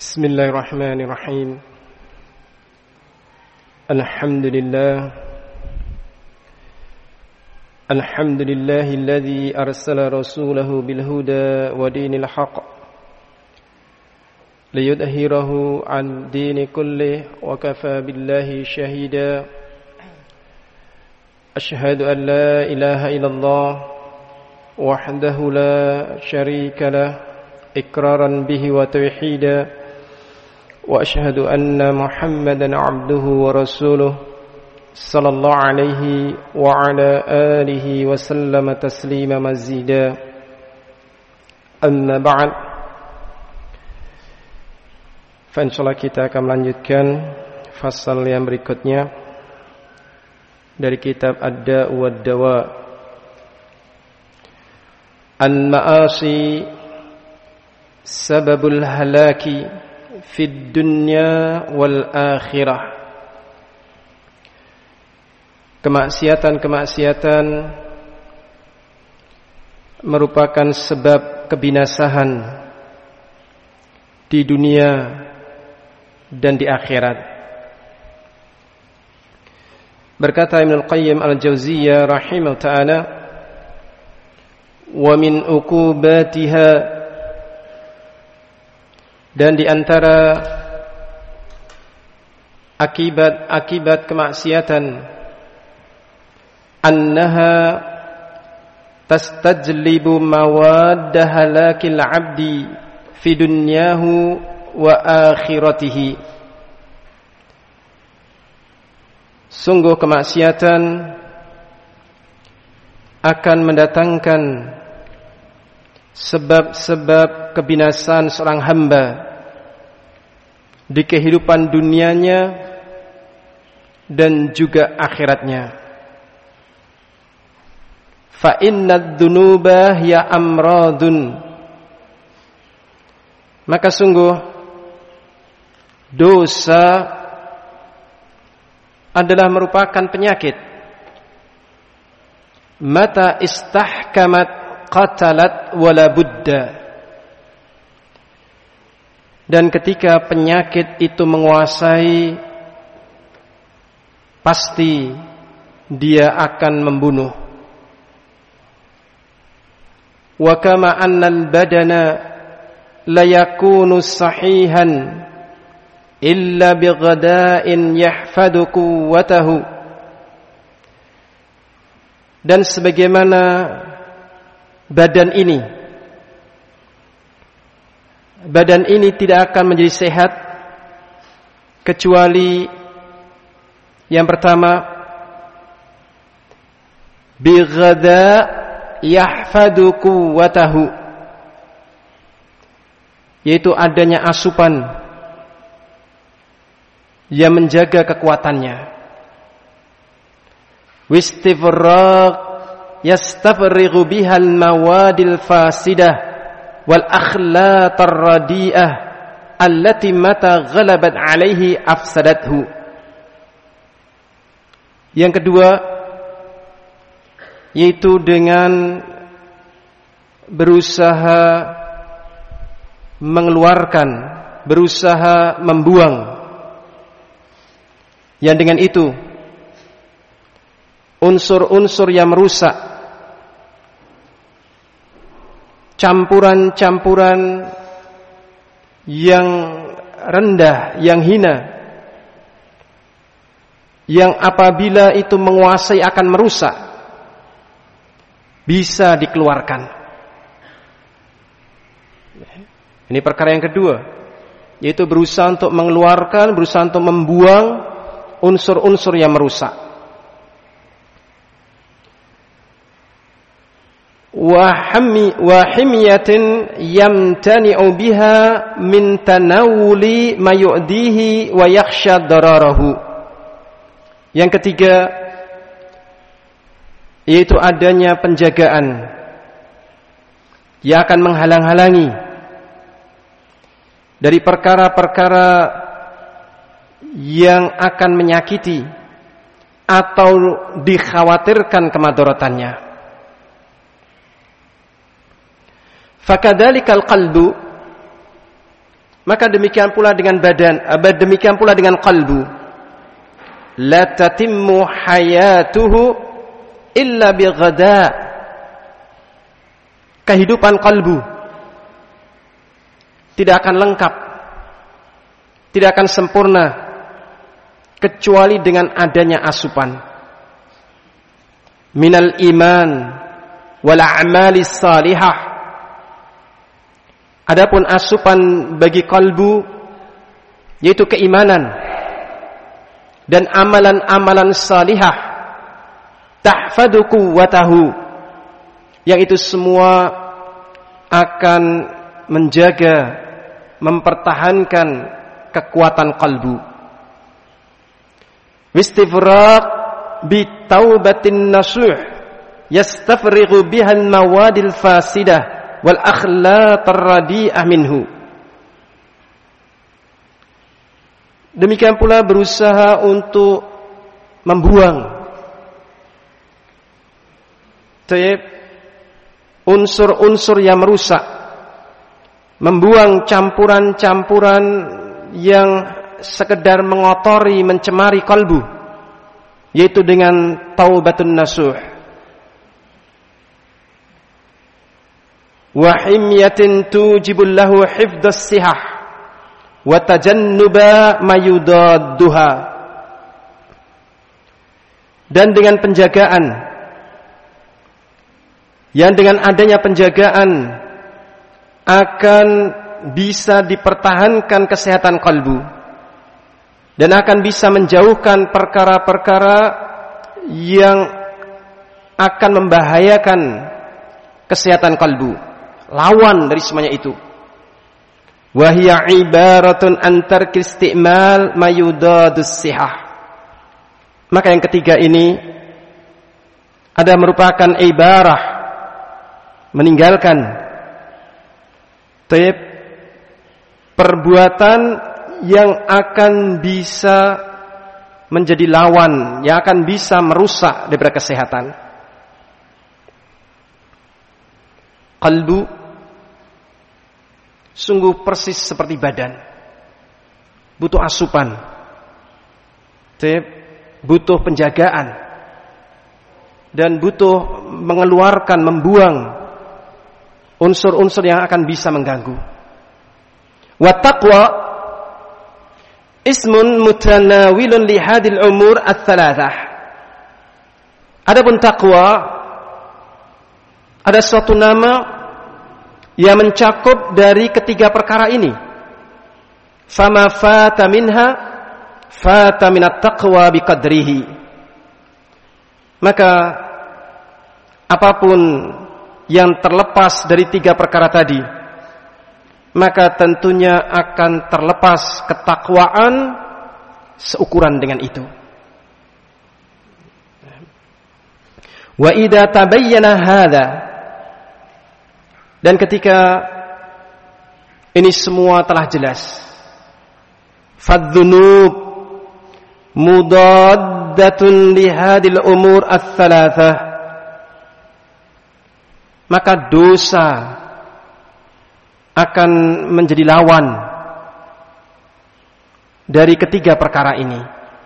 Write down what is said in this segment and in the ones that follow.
Bismillahirrahmanirrahim. Alhamdulillah. Alhamdulillahilladzi arsala rasulahu bil huda wa dinil haqq liyudhhirahu 'ala dini kullihi wa kafa billahi shahida. Asyhadu an la ilaha illallah wahdahu la syarika lah iqraran bihi wa tauhida. Wa asyhadu anna Muhammadan 'abduhu wa rasuluh sallallahu alaihi wa ala alihi wa sallama taslima mazida. Amma ba'd. Fa insyaallah kita akan melanjutkan fasal yang berikutnya dari kitab Ad-Da'u wad-Dawa. Al-ma'asi sababul halaki fid dunya wal akhirah. Kemaksiatan-kemaksiatan merupakan sebab kebinasaan di dunia dan di akhirat. Berkata Ibnu Qayyim al-Jauziyah rahimahullah ta'ala, wa min uqubatiha, dan di antara akibat kemaksiatan, annaha tastajlibu mawadda halakil abdi fi dunyahu wa akhiratihi. Sungguh kemaksiatan akan mendatangkan sebab-sebab kebinasaan seorang hamba di kehidupan dunianya dan juga akhiratnya. Fa innad dunuba hiya amradun, maka sungguh dosa adalah merupakan penyakit. Mata istahkamat qatalat wala budda, dan ketika penyakit itu menguasai, pasti dia akan membunuh. Wa kama annal badana la yakunu sahihan illa bighada'in yahfadu quwwatahu, dan sebagaimana badan ini tidak akan menjadi sehat kecuali yang pertama, bighada yahfadu quwwatahu, yaitu adanya asupan yang menjaga kekuatannya. Wistifraq yastafrighu bihal mawadil fasidah wal akhlaqar radi'ah allati mata ghalabat alaihi afsadathu. Yang kedua, yaitu dengan berusaha mengeluarkan, berusaha membuang, yang dengan itu unsur-unsur yang merusak, campuran-campuran yang rendah, yang hina, yang apabila itu menguasai akan merusak, bisa dikeluarkan. Ini perkara yang kedua, yaitu berusaha untuk mengeluarkan, berusaha untuk membuang unsur-unsur yang merusak. Wa himyatin yamtani'u biha min tanawuli ma yu'dihi wa yakhsha dararahu. Yang ketiga, yaitu adanya penjagaan yang akan menghalang-halangi dari perkara-perkara yang akan menyakiti atau dikhawatirkan kemadaratannya. Fakadzalikal qalbu, Maka demikian pula dengan badan, demikian pula dengan qalbu. La tatimmu hayatuhu illa bighada. Kehidupan qalbu tidak akan lengkap, tidak akan sempurna kecuali dengan adanya asupan minal iman wal a'malis salihah. Adapun asupan bagi kalbu yaitu keimanan dan amalan-amalan salihah, tahfadu quwwatahu, yang itu semua akan menjaga, mempertahankan kekuatan kalbu. Wistifraq bi taubatin nasuh yastafrighu biha al-mawadil fasidah wal akhlaq ar-radi'ah minhu. Demikian pula berusaha untuk membuang unsur-unsur yang merusak, membuang campuran-campuran yang sekedar mengotori, mencemari kalbu, yaitu dengan taubatun nasuh. Wa himyatin tujibul lahu hifdhas sihah wa tajannuba mayudadduha. Dan dengan penjagaan, yang dengan adanya penjagaan akan bisa dipertahankan kesehatan kalbu dan akan bisa menjauhkan perkara-perkara yang akan membahayakan kesehatan kalbu. Lawan dari semuanya itu. Wa hiya ibaratun an tarki isti'mal mayudadus sihah. Maka yang ketiga ini ada merupakan ibarah, meninggalkan perbuatan yang akan bisa menjadi lawan, yang akan bisa merusak daripada kesehatan. Kalbu sungguh persis seperti badan, butuh asupan, butuh penjagaan, dan butuh mengeluarkan, membuang unsur-unsur yang akan bisa mengganggu. Wa taqwa ismun mutanawilun li hadhil umur ats-tsalatsah. Adapun taqwa ada suatu nama yang mencakup dari ketiga perkara ini. Fama fata minha fata minat taqwa biqadrihi. Maka apapun yang terlepas dari tiga perkara tadi, maka tentunya akan terlepas ketakwaan seukuran dengan itu. Wa idza tabayyana hadza, dan ketika ini semua telah jelas, fadhunub mudaddatun li hadhil umur ats-tsalatsah, maka dosa akan menjadi lawan dari ketiga perkara ini.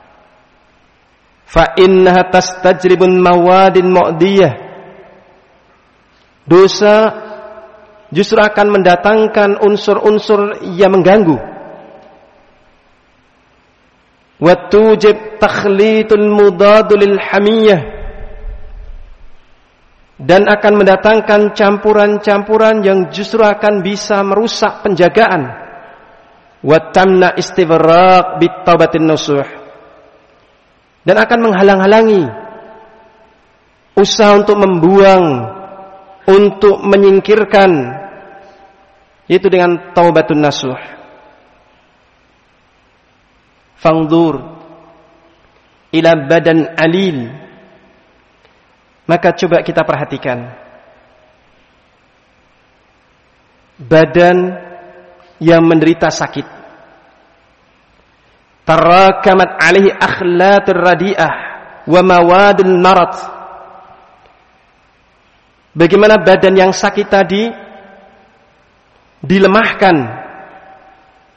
Fa innaha tastajribun mawadin mu'diyah. Dosa justru akan mendatangkan unsur-unsur yang mengganggu. Wa tujib takhlitul mudadul hamiyah, dan akan mendatangkan campuran-campuran yang justru akan bisa merusak penjagaan. Wa tamna istifraq bitaubatin nasuh, dan akan menghalang-halangi usaha untuk membuang, untuk menyingkirkan, yaitu dengan taubatun nasuh. Fangdur ila badan alil, maka coba kita perhatikan badan yang menderita sakit. Tarakamat alaihi akhlatur radi'ah wa mawadul marad. Bagaimana badan yang sakit tadi dilemahkan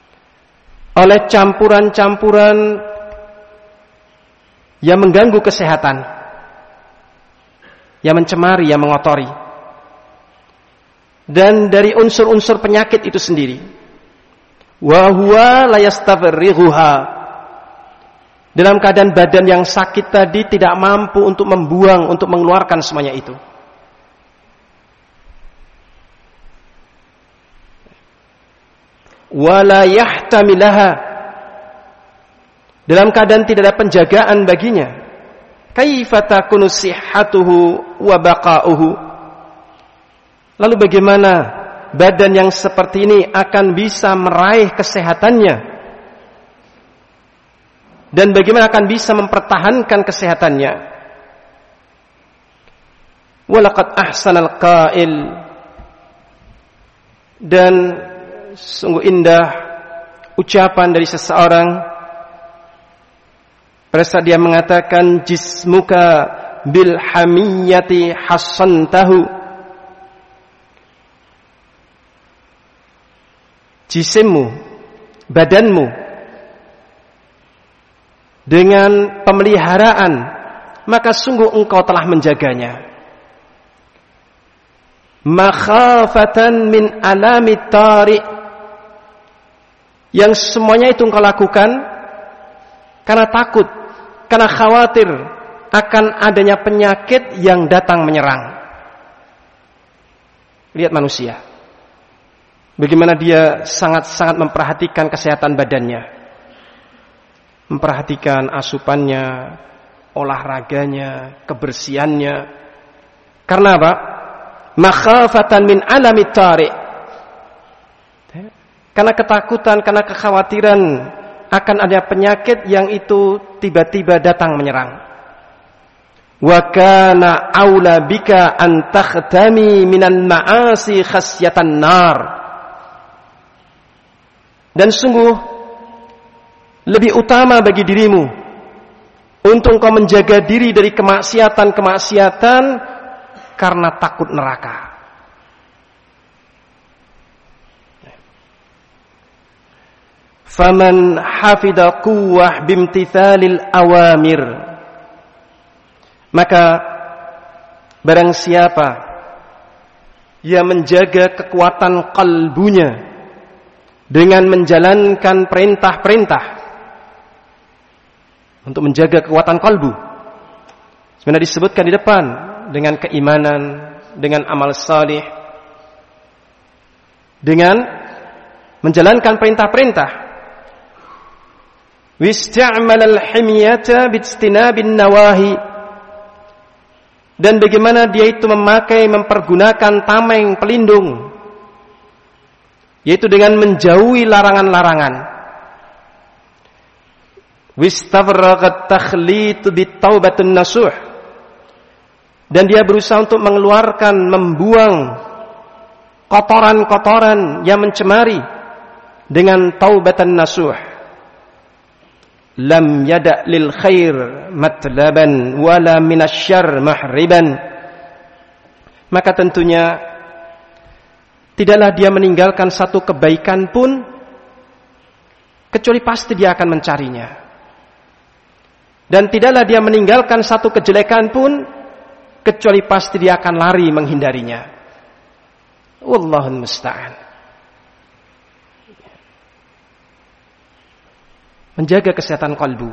oleh campuran-campuran yang mengganggu kesehatan, yang mencemari, yang mengotori, dan dari unsur-unsur penyakit itu sendiri. Wa huwa la yastavrighuha, dalam keadaan badan yang sakit tadi tidak mampu untuk membuang, untuk mengeluarkan semuanya itu. Wala yahtamilaha, dalam keadaan tidak ada penjagaan baginya. Kaifa takunu sihhatuhu wa baqa'uhu, lalu bagaimana badan yang seperti ini akan bisa meraih kesehatannya, dan bagaimana akan bisa mempertahankan kesehatannya. Walaqad ahsanal qail, dan sungguh indah ucapan dari seseorang pada saat dia mengatakan, jismuka bil hamiyati hassantahu, jisimmu, badanmu, dengan pemeliharaan, maka sungguh engkau telah menjaganya. Makhafatan min alami tari', yang semuanya itu engkau lakukan karena takut, karena khawatir akan adanya penyakit yang datang menyerang. Lihat manusia, bagaimana dia sangat-sangat memperhatikan kesehatan badannya, memperhatikan asupannya, olahraganya, kebersihannya. Karena apa? Makhafatan min alami tari', karena ketakutan, karena kekhawatiran akan ada penyakit yang itu tiba-tiba datang menyerang. Wa kana aula bika an takhtami minan ma'asi khasyatan nar, dan sungguh lebih utama bagi dirimu untuk kau menjaga diri dari kemaksiatan-kemaksiatan karena takut neraka. Faman hafidha quwwah bimtithalil awamir, maka barang siapa yang menjaga kekuatan kalbunya dengan menjalankan perintah-perintah, untuk menjaga kekuatan kalbu, sebenarnya disebutkan di depan, dengan keimanan, dengan amal salih, dengan menjalankan perintah-perintah. Wista'mal al-himyata bijtinabin nawahi, dan bagaimana dia itu mempergunakan tameng pelindung, yaitu dengan menjauhi larangan-larangan. Wistafraghat takhlitu bitaubatun nasuh, dan dia berusaha untuk mengeluarkan, membuang kotoran-kotoran yang mencemari dengan taubatan nasuh. Lam yada' lil khair matlaban wala minasyarr mahriban, maka tentunya tidaklah dia meninggalkan satu kebaikan pun kecuali pasti dia akan mencarinya, dan tidaklah dia meninggalkan satu kejelekan pun kecuali pasti dia akan lari menghindarinya. Wallahul musta'an. Menjaga kesehatan kalbu,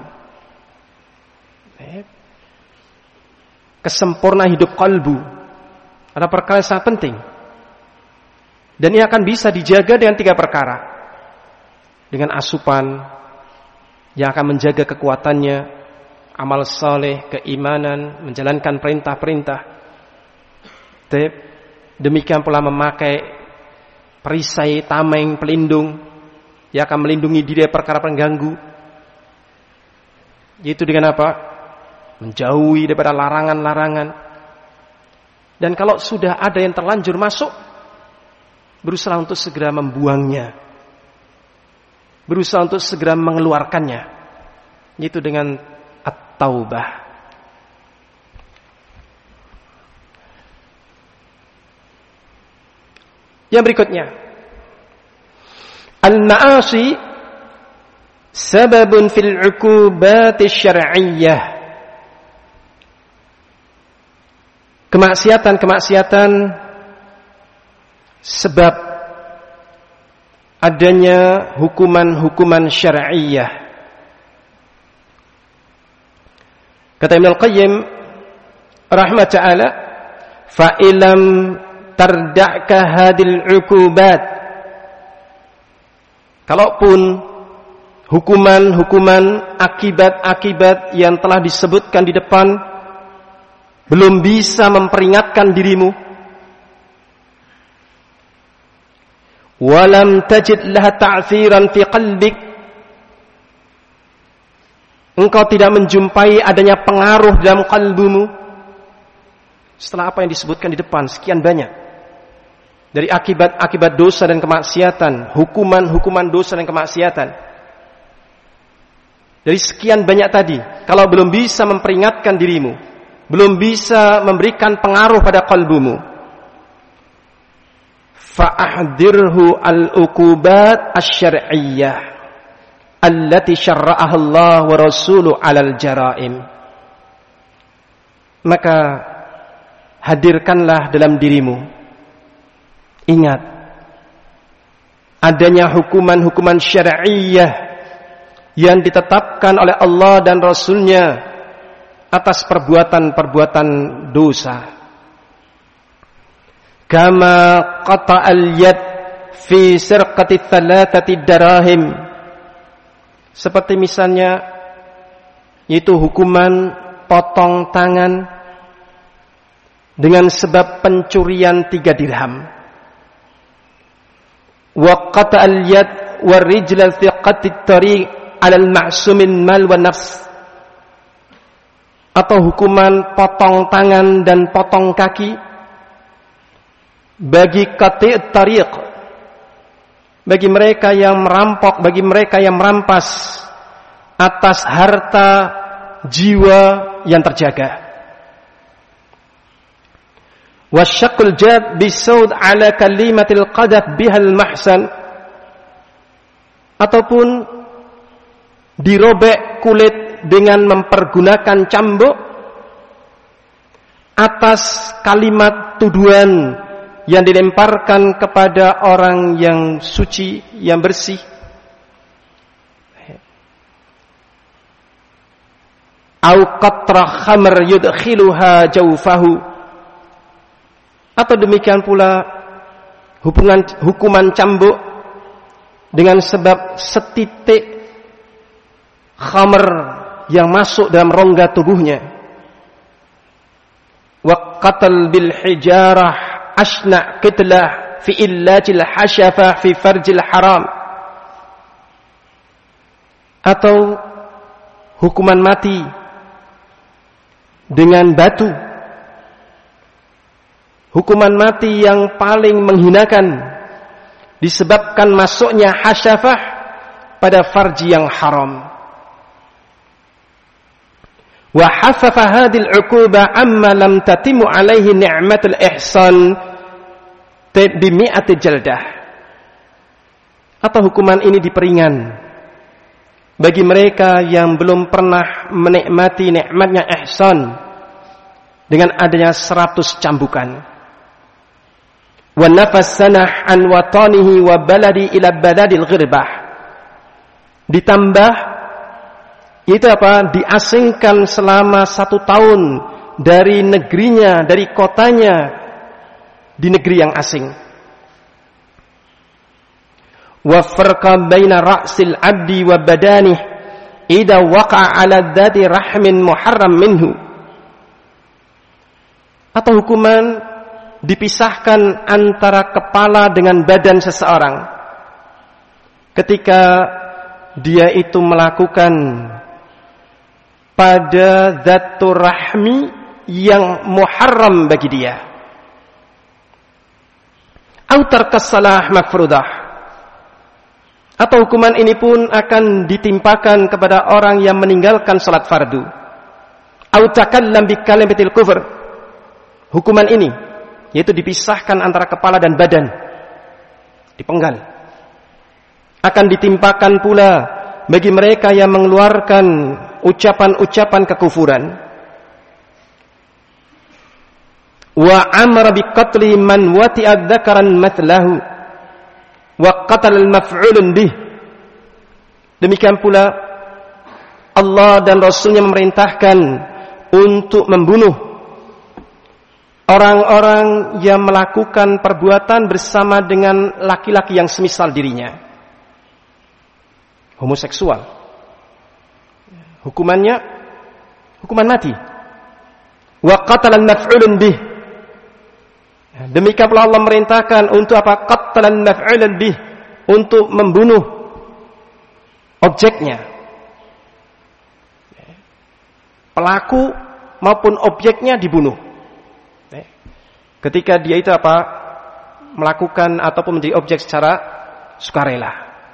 kesempurnaan hidup kalbu adalah perkara yang sangat penting, dan ini akan bisa dijaga dengan 3 perkara. Dengan asupan yang akan menjaga kekuatannya, amal saleh, keimanan, menjalankan perintah-perintah. Demikian pula memakai perisai, tameng, pelindung yang akan melindungi diri dari perkara pengganggu. Yaitu dengan apa? Menjauhi daripada larangan-larangan. Dan kalau sudah ada yang terlanjur masuk, berusaha untuk segera membuangnya, berusaha untuk segera mengeluarkannya, yaitu dengan at-taubah. Yang berikutnya, al-ma'asi sababun fil 'uqubati syar'iyyah. Kemaksiatan-kemaksiatan sebab adanya hukuman-hukuman syar'iyyah. Kata Ibnu Al-Qayyim rahimah ta'ala, fa ilam tarda'ka hadil 'uqubat. Kalaupun hukuman-hukuman, akibat-akibat yang telah disebutkan di depan belum bisa memperingatkan dirimu, walam tajid laha ta'thiran fi qalbik, engkau tidak menjumpai adanya pengaruh dalam kalbumu setelah apa yang disebutkan di depan sekian banyak dari akibat-akibat dosa dan kemaksiatan, hukuman-hukuman dosa dan kemaksiatan, dari sekian banyak tadi, kalau belum bisa memperingatkan dirimu, belum bisa memberikan pengaruh pada kalbumu, fa'ahdirhu al-uqubat asy-syar'iyyah allati syarra'aha Allah wa rasuluhu 'alal jaraim. Maka hadirkanlah dalam dirimu, ingat adanya hukuman-hukuman syar'iyyah yang ditetapkan oleh Allah dan Rasulnya atas perbuatan-perbuatan dosa. Kama qata'al yad fi sirqati thalathati darahim, seperti misalnya yaitu hukuman potong tangan dengan sebab pencurian 3 dirham. Wa qata'al yad wa rijla fi qat'it tariq 'ala al-ma'sumin mal wa nafs, atau hukuman potong tangan dan potong kaki bagi qat'it tariq, bagi mereka yang merampok, bagi mereka yang merampas atas harta jiwa yang terjaga. Wasyaqul jab bisaud ala kalimatil qadaf bihal mahsan, ataupun dirobek kulit dengan mempergunakan cambuk atas kalimat tuduhan yang dilemparkan kepada orang yang suci, yang bersih. Au qatra khamr yudkhiluha jawfahu, atau demikian pula hukuman cambuk dengan sebab setitik khamr yang masuk dalam rongga tubuhnya. Wa qatl bil hijarah asna qitlah fi illajil hasyafah fi farjil haram, atau hukuman mati dengan batu, hukuman mati yang paling menghinakan disebabkan masuknya hasyafah pada farji yang haram. Wa haffafa hadhil 'uquba amma lam tatimu alaihi ni'matul ihsan bi mi'ati jaldah, atau hukuman ini diperingan bagi mereka yang belum pernah menikmati nikmatnya ihsan dengan adanya 100 cambukan. Wa nafas sanah an watanihi wa baladi ila baladil ghirbah, ditambah itu apa? Diasingkan selama 1 tahun dari negerinya, dari kotanya, di negeri yang asing. Wa farqa baina ra'sil 'abdi wa badanih idza waqa'a 'ala dzati rahmin muharram minhu, atau hukuman dipisahkan antara kepala dengan badan seseorang ketika dia itu melakukan pada zatur rahmi yang muharram bagi dia. Au tarkas salah mafrudah, atau hukuman ini pun akan ditimpakan kepada orang yang meninggalkan salat fardu. Au takallam bi kalimatil kufr, hukuman ini yaitu dipisahkan antara kepala dan badan, dipenggal. Akan ditimpakan pula bagi mereka yang mengeluarkan ucapan-ucapan kekufuran. Wa amara bi qatli man wati'a dzakaran matlahu wa qatala al-maf'ulun bih. Demikian pula Allah dan Rasulnya memerintahkan untuk membunuh orang-orang yang melakukan perbuatan bersama dengan laki-laki yang semisal dirinya. Homoseksual. Hukumannya hukuman mati. Wa qatala al-maf'ulun bih. Demikian pula Allah merintahkan untuk apa? Qatala al-maf'ulun bih, untuk membunuh objeknya. Pelaku maupun objeknya dibunuh. Ketika dia itu apa? Melakukan ataupun menjadi objek secara sukarela.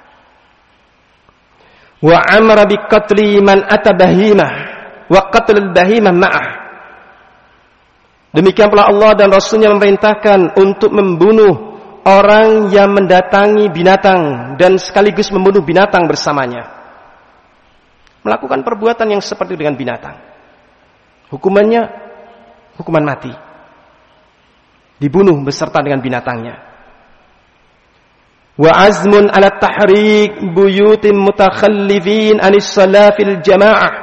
Wa amara bi qatli man ata bahimah wa qatl al-bahimah ma'ah. Demikian pula Allah dan Rasulnya memerintahkan untuk membunuh orang yang mendatangi binatang dan sekaligus membunuh binatang bersamanya. Melakukan perbuatan yang seperti dengan binatang. Hukumannya hukuman mati. Dibunuh beserta dengan binatangnya. Wa azmun ala tahriq buyutin mutakhallifin anis salafil jamaah.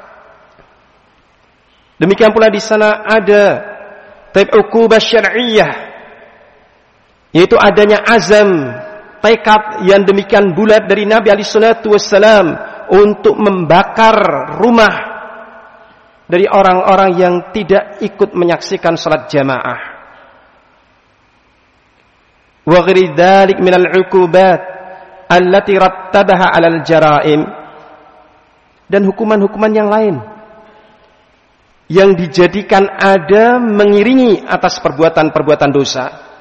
Demikian pula di sana ada uqubah syar'iyyah, yaitu adanya azam, tekad yang demikian bulat dari Nabi alaihi salatu wassalam untuk membakar rumah dari orang-orang yang tidak ikut menyaksikan salat jamaah. Wa ghairi dzalik minal 'uqubat allati rattabaha 'alal jara'im, dan hukuman-hukuman yang lain yang dijadikan ada mengiringi atas perbuatan-perbuatan dosa.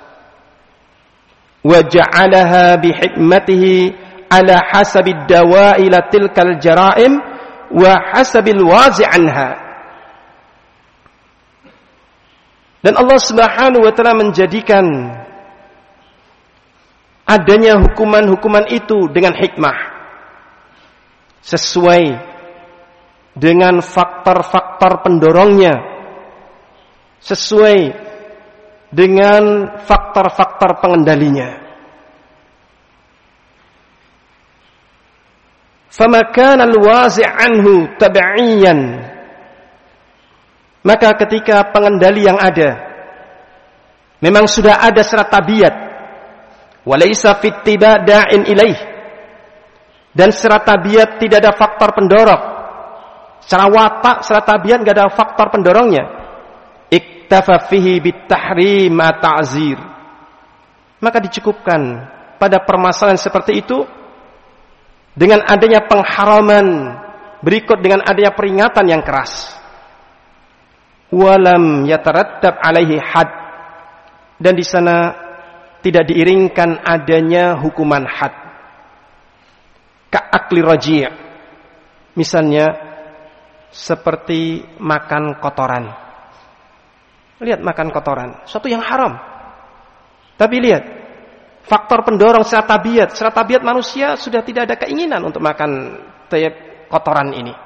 Wa ja'alaha bihikmatihi ala hasabid dawa'i la tilkal jara'im wa hasabil wazi' anha. Dan Allah Subhanahu wa taala menjadikan adanya hukuman-hukuman itu dengan hikmah, sesuai dengan faktor-faktor pendorongnya, sesuai dengan faktor-faktor pengendalinya. Fama kana al-wazi' anhu tab'iyan, maka ketika pengendali yang ada memang sudah ada secara tabiat, walaysa fit tiba' da'in ilaih, dan secara tabiat tidak ada faktor pendorong. Secara watak, secara tabiat enggak ada faktor pendorongnya. Iktafa fihi bitahrim ma ta'zir. Maka dicukupkan pada permasalahan seperti itu dengan adanya pengharaman berikut dengan adanya peringatan yang keras. Walam yatarattab alaihi had, dan di sana tidak diiringkan adanya hukuman had. Ka'akli raji', misalnya seperti makan kotoran. Lihat, makan kotoran, suatu yang haram. Tapi lihat, faktor pendorong secara tabiat manusia sudah tidak ada keinginan untuk makan kotoran ini.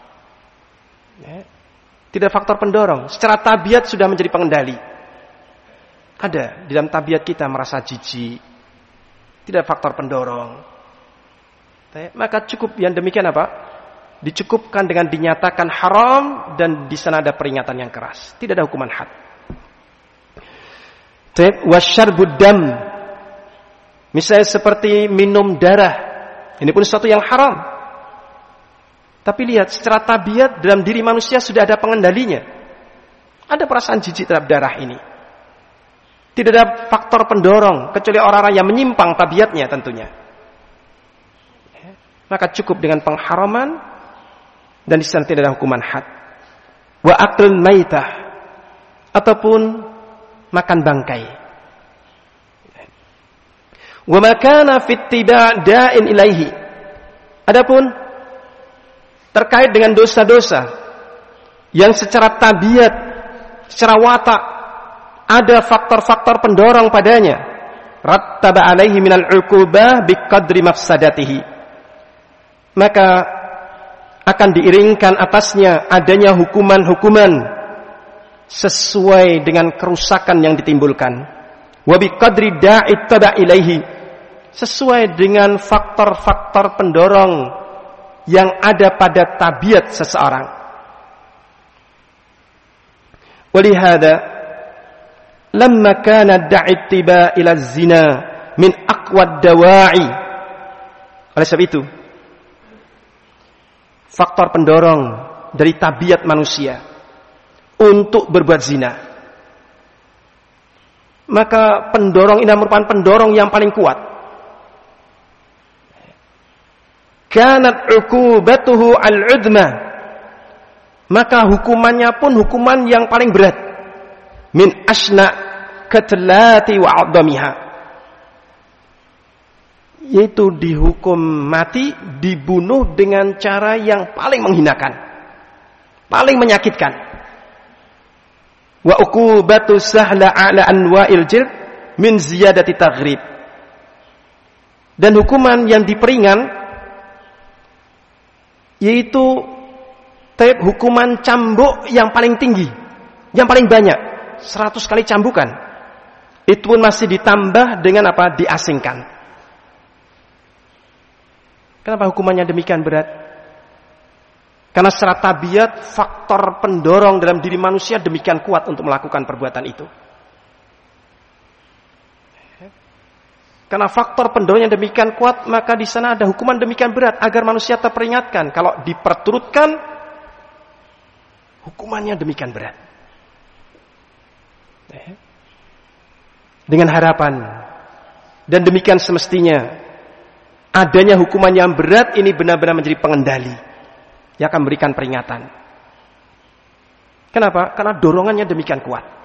Tidak faktor pendorong, secara tabiat sudah menjadi pengendali. Ada di dalam tabiat kita merasa jijik, tidak faktor pendorong. Maka cukup yang demikian apa? Dicukupkan dengan dinyatakan haram dan di sana ada peringatan yang keras. Tidak ada hukuman had. Wasyarbud dam, misalnya seperti minum darah, ini pun sesuatu yang haram. Tapi lihat, secara tabiat dalam diri manusia sudah ada pengendalinya. Ada perasaan jijik terhadap darah ini. Tidak ada faktor pendorong kecuali orang-orang yang menyimpang tabiatnya tentunya. Maka cukup dengan pengharaman dan di sana tidak ada hukuman had. Wa aklul maitah, ataupun makan bangkai. Wa makana fit tiba' da'in ilaihi, adapun terkait dengan dosa-dosa yang secara tabiat, secara watak ada faktor-faktor pendorong padanya, rattaba alaihi minal 'uqubah biqadri mafsadatihi, maka akan diiringkan atasnya adanya hukuman-hukuman sesuai dengan kerusakan yang ditimbulkan. Wa biqadri da'i tada ilaihi, sesuai dengan faktor-faktor pendorong yang ada pada tabiat seseorang. Walihada lamma kana da'i tiba ila zina min aqwa dawa'i, oleh sebab itu faktor pendorong dari tabiat manusia untuk berbuat zina, maka pendorong ini merupakan pendorong yang paling kuat. Kanat uqubatuhu al-udma, maka hukumannya pun hukuman yang paling berat. Min asna katlati wa adamiha, yaitu dihukum mati, dibunuh dengan cara yang paling menghinakan, paling menyakitkan. Wa uqubatu sahla ala anwa'il jild min ziyadati taghrib, dan hukuman yang diperingan yaitu hukuman cambuk yang paling tinggi, yang paling banyak, 100 kali cambukan. Itu pun masih ditambah dengan apa? Diasingkan. Kenapa hukumannya demikian berat? Karena secara tabiat faktor pendorong dalam diri manusia demikian kuat untuk melakukan perbuatan itu. Karena faktor pendorongnya demikian kuat, maka di sana ada hukuman demikian berat agar manusia terperingatkan kalau diperturutkan hukumannya demikian berat. Dengan harapan, dan demikian semestinya, adanya hukuman yang berat ini benar-benar menjadi pengendali yang akan memberikan peringatan. Kenapa? Karena dorongannya demikian kuat.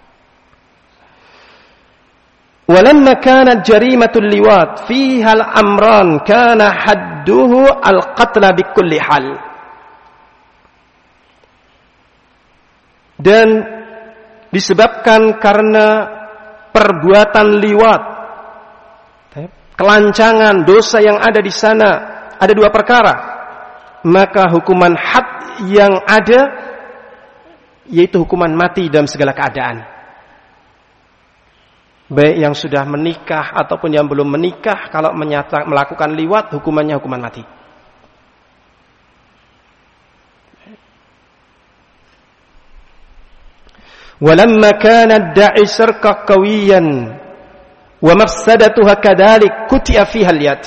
Walamma kanat jarimatul liwat fiha al-amran kana hadduhu al-qatla bikulli hal. Dan disebabkan karena perbuatan liwat, kelancangan, dosa yang ada di sana, ada 2 perkara, maka hukuman had yang ada yaitu hukuman mati dalam segala keadaan. Baik yang sudah menikah ataupun yang belum menikah, kalau melakukan liwat, hukumannya hukuman mati. Walamma kana ad-da'i sarqa qawiyan wa mafsadatuha kadzalik kutiya fiha al-yad.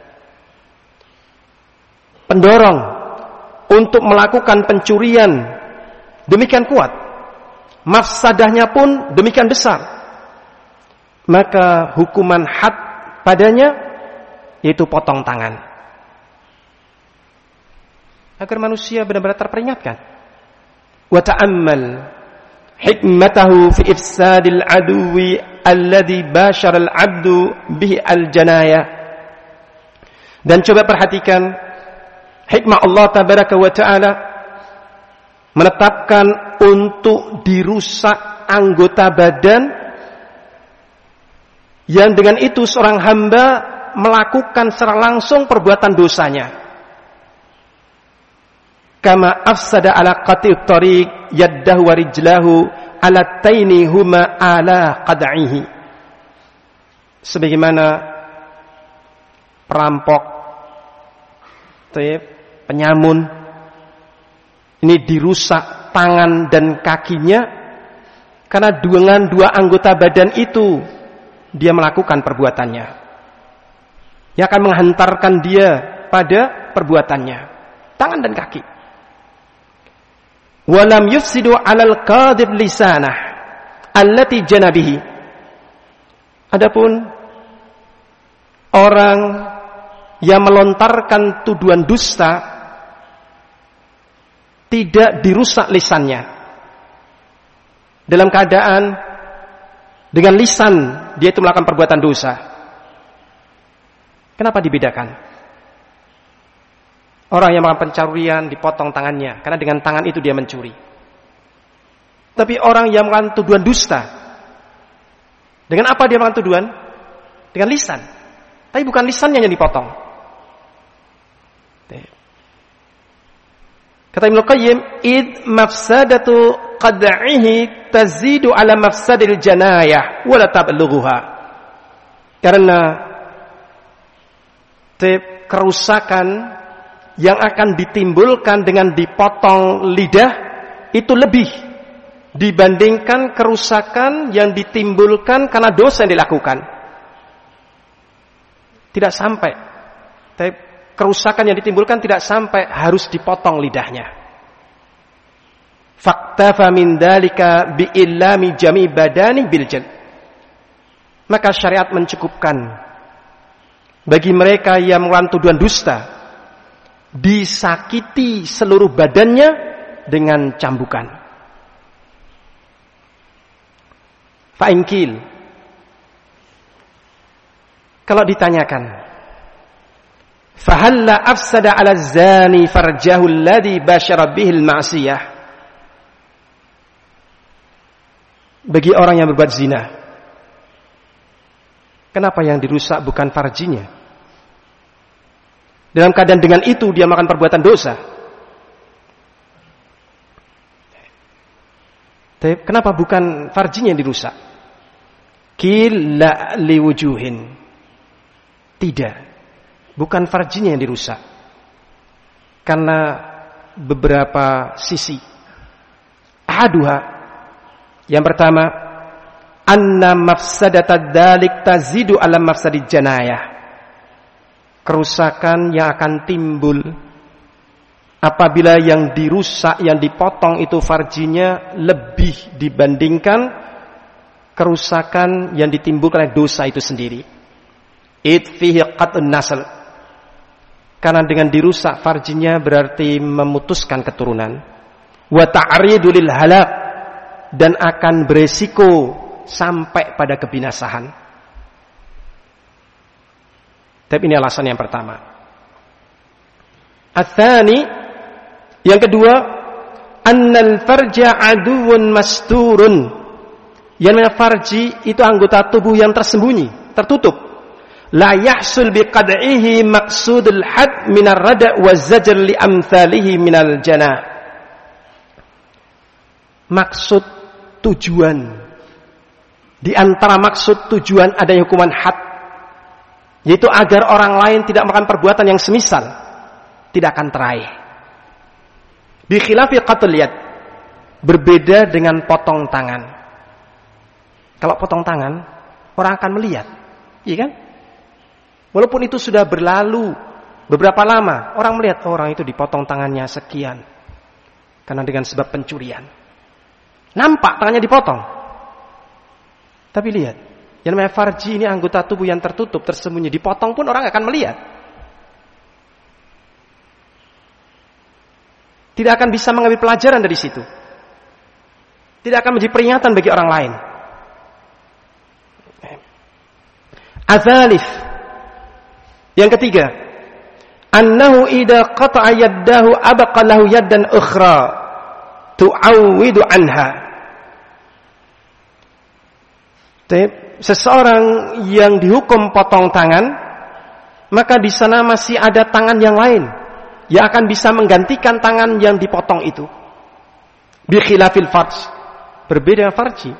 Pendorong untuk melakukan pencurian demikian kuat, mafsadahnya pun demikian besar, maka hukuman had padanya yaitu potong tangan, agar manusia benar-benar terperingatkan. Wa ta'ammal hikmatahu fi ifsadil aduwi alladhi bashara al-'abdu bihi al-janaya. Dan coba perhatikan hikmah Allah tabaraka wa ta'ala menetapkan untuk dirusak anggota badan yang dengan itu seorang hamba melakukan secara langsung perbuatan dosanya. Kama afsada ala qati'ut tariq yaddahu wa rijlahu ala taini huma ala qad'ihi. Sebagaimana perampok, penyamun, ini dirusak tangan dan kakinya karena dengan 2 anggota badan itu dia melakukan perbuatannya yang akan menghantarkan dia pada perbuatannya, tangan dan kaki. Walam yufsidu 'alal qadhib lisanah allati janabihi. Adapun orang yang melontarkan tuduhan dusta tidak dirusak lisannya, dalam keadaan dengan lisan dia itu melakukan perbuatan dosa. Kenapa dibedakan? Orang yang melakukan pencurian dipotong tangannya, karena dengan tangan itu dia mencuri. Tapi orang yang melakukan tuduhan dusta, dengan apa dia melakukan tuduhan? Dengan lisan. Tapi bukan lisannya yang dipotong. Kata Ibnu Qayyim, id mafsadatu qad'ihi tazidu ala mafsadil janayah wa la tablughuha. Karena kerusakan yang akan ditimbulkan dengan dipotong lidah itu lebih dibandingkan kerusakan yang ditimbulkan karena dosa yang dilakukan. Tidak sampai, kerusakan yang ditimbulkan tidak sampai harus dipotong lidahnya. Faktafa min dalika bi illami jami badani bil jald. Maka syariat mencukupkan bagi mereka yang melakukan tuduhan dusta disakiti seluruh badannya dengan cambukan. Fa'ingkil, kalau ditanyakan, fahalla afsada ala zani farjahu alladhi bashara bihil ma'siyah, bagi orang yang berbuat zina, kenapa yang dirusak bukan farjinya? Dalam keadaan dengan itu dia melakukan perbuatan dosa. Kenapa bukan farjinya yang dirusak? Kila liwujuhin. Tidak, bukan farjinya yang dirusak, karena beberapa sisi. Ahaduha, yang pertama, anna mafsadatad dalik tazidu ala mafsadid janayah. Kerusakan yang akan timbul apabila yang dirusak, yang dipotong itu farjinya lebih dibandingkan kerusakan yang ditimbulkan oleh dosa itu sendiri. It fihi qat'un nasl. Karena dengan dirusak farjinya berarti memutuskan keturunan. Wa ta'ridu lil halak, dan akan beresiko sampai pada kebinasaan. Tapi ini alasan yang pertama. Ats-tsani, yang kedua, annal farja aduwwun masturun. Yang namanya farji itu anggota tubuh yang tersembunyi, tertutup. La yahsul biqad'ihi maqsudul had minar rada' wa zajr li amthalihi minal jana. Maksud tujuan, di antara maksud tujuan adanya hukuman had, yaitu agar orang lain tidak melakukan perbuatan yang semisal, tidak akan teraih. Bi khilafi qatl yad, berbeda dengan potong tangan. Kalau potong tangan, orang akan melihat, iya kan? Walaupun itu sudah berlalu beberapa lama, orang melihat orang itu dipotong tangannya sekian, karena dengan sebab pencurian. Nampak tangannya dipotong. Tapi lihat, yang namanya farji ini anggota tubuh yang tertutup, tersembunyi, dipotong pun orang akan melihat. Tidak akan bisa mengambil pelajaran dari situ. Tidak akan menjadi peringatan bagi orang lain. Adzalif, yang ketiga, annahu idza qata'a yaddahu abqa lahu yaddan ukhra tu'awwidu anha. Seseorang yang dihukum potong tangan, maka di sana masih ada tangan yang lain yang akan bisa menggantikan tangan yang dipotong itu. Bi khilafil farj, berbeda dengan farji.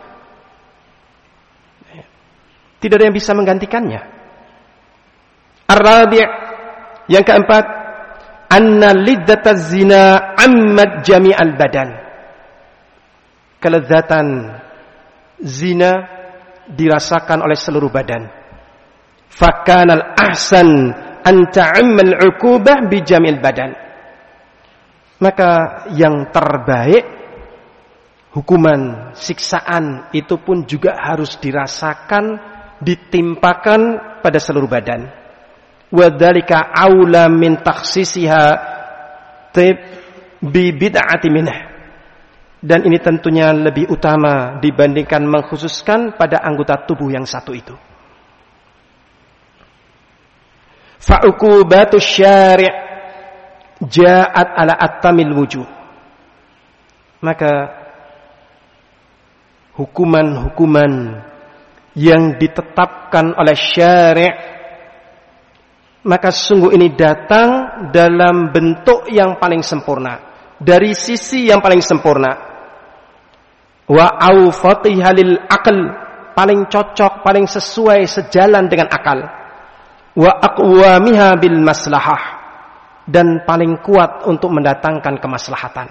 Tidak ada yang bisa menggantikannya. Ar-rabi', yang keempat, anna liddataz zina ammat jami'al badan. Kelezatan zina dirasakan oleh seluruh badan. Fakanal ahsan an ta'ammal 'uqubah bi jami'il badan. Maka yang terbaik, hukuman siksaan itu pun juga harus dirasakan, ditimpakan pada seluruh badan. Wa dzalika aula min takhsisiha bi bid'ati minhu. Dan ini tentunya lebih utama dibandingkan mengkhususkan pada anggota tubuh yang satu itu. Fa'uqubatus syari' ja'at ala attamil wujuh. Maka hukuman-hukuman yang ditetapkan oleh syari' maka sungguh ini datang dalam bentuk yang paling sempurna, dari sisi yang paling sempurna. Wa awfatiha lil aql, paling cocok, paling sesuai, sejalan dengan akal. Wa aqwamiha bil maslahah, dan paling kuat untuk mendatangkan kemaslahatan.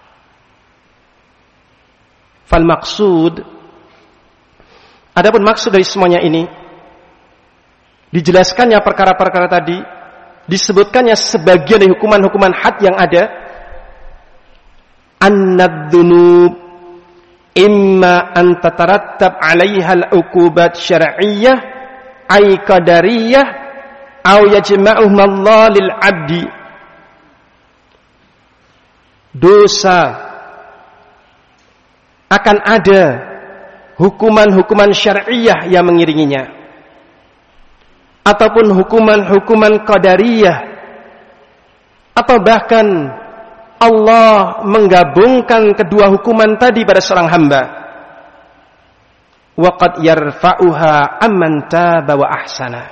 Fal maksud, adapun maksud dari semuanya ini, dijelaskannya perkara-perkara tadi, disebutkannya sebagian dari hukuman-hukuman had yang ada. Annad-dzunub imma an tatarattab 'alaiha al-'uqubat syar'iyyah ay qadariyah aw yajma'uhum Allah lil 'abdi. Dosa akan ada hukuman-hukuman syar'iyyah yang mengiringinya, ataupun hukuman-hukuman qadariyah, atau bahkan Allah menggabungkan kedua hukuman tadi pada seorang hamba. Wa qad yarfa'uha amman taba wa ahsana.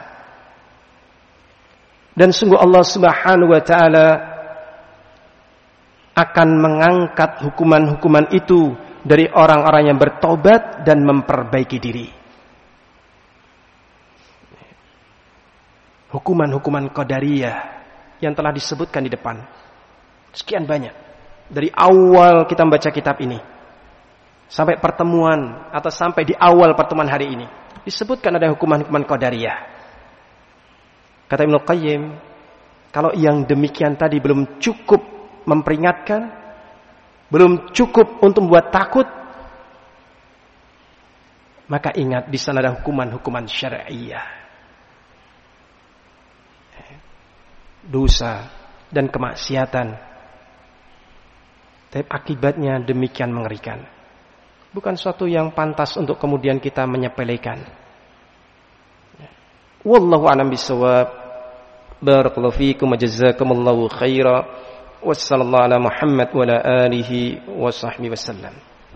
Dan sungguh Allah Subhanahu wa taala akan mengangkat hukuman-hukuman itu dari orang-orang yang bertobat dan memperbaiki diri. Hukuman-hukuman qadariyah yang telah disebutkan di depan, sekian banyak dari awal kita membaca kitab ini sampai pertemuan atau sampai di awal pertemuan hari ini, disebutkan ada hukuman-hukuman qadariyah. Kata Ibnu Qayyim, kalau yang demikian tadi belum cukup memperingatkan, belum cukup untuk membuat takut, maka ingat di sana ada hukuman-hukuman syar'iyyah. Dosa dan kemaksiatan, tapi akibatnya demikian mengerikan. Bukan suatu yang pantas untuk kemudian kita menyepelekan. Wallahu a'lam bishawab. Barakallahu fiikum wa jazakumullahu khaira. Wassallallahu ala Muhammad wa ala alihi wa sahbihi wasallam.